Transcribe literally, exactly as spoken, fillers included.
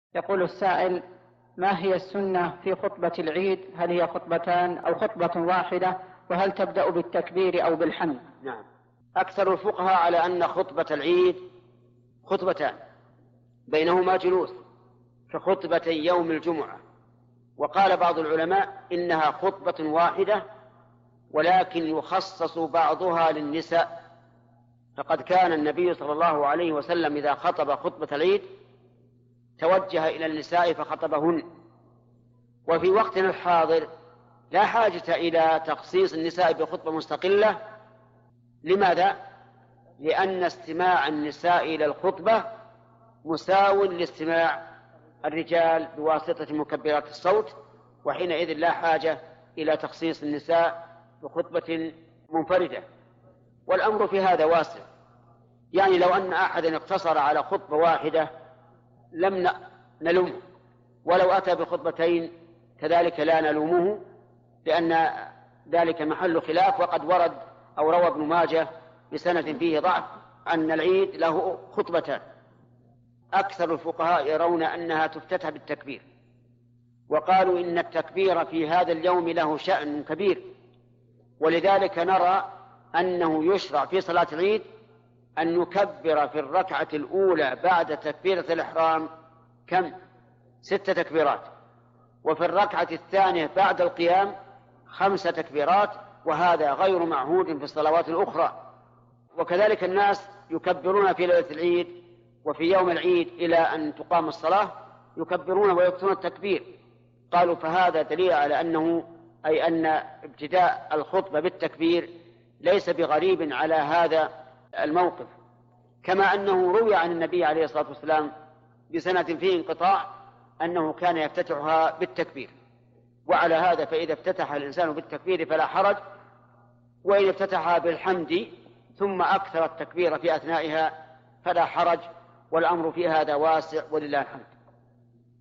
يقول السائل: ما هي السنة في خطبة العيد؟ هل هي خطبتان أو خطبة واحدة؟ وهل تبدأ بالتكبير أو بالحمد؟ نعم، أكثر الفقهاء على أن خطبة العيد خطبتان بينهما جلوس كخطبتي يوم الجمعة، وقال بعض العلماء إنها خطبة واحدة ولكن يخصص بعضها للنساء، فقد كان النبي صلى الله عليه وسلم إذا خطب خطبة العيد توجه إلى النساء فخطبهن. وفي وقتنا الحاضر لا حاجة إلى تخصيص النساء بخطبة مستقلة. لماذا؟ لأن استماع النساء إلى الخطبة مساو لاستماع الرجال بواسطة مكبرات الصوت، وحينئذ لا حاجة إلى تخصيص النساء بخطبة منفردة. والأمر في هذا واسع، يعني لو أن أحدا اقتصر على خطبة واحدة لم نلومه، ولو أتى بخطبتين كذلك لا نلومه، لأن ذلك محل خلاف. وقد ورد أو روى ابن ماجه بسند فيه ضعف أن العيد له خطبتان. أكثر الفقهاء يرون أنها تفتتح بالتكبير، وقالوا إن التكبير في هذا اليوم له شأن كبير، ولذلك نرى أنه يشرع في صلاة العيد أن نكبر في الركعة الأولى بعد تكبيرة الإحرام كم؟ ست تكبيرات، وفي الركعة الثانية بعد القيام خمس تكبيرات، وهذا غير معهود في الصلوات الأخرى. وكذلك الناس يكبرون في ليلة العيد وفي يوم العيد إلى أن تقام الصلاة يكبرون ويكثرون التكبير. قالوا فهذا دليل على أنه أي أن ابتداء الخطبة بالتكبير ليس بغريب على هذا الموقف، كما أنه روي عن النبي عليه الصلاة والسلام بسند فيه انقطاع أنه كان يفتتحها بالتكبير. وعلى هذا فإذا افتتح الإنسان بالتكبير فلا حرج، وإذا افتتحها بالحمد ثم أكثر التكبير في أثنائها فلا حرج، والأمر في هذا واسع ولله الحمد.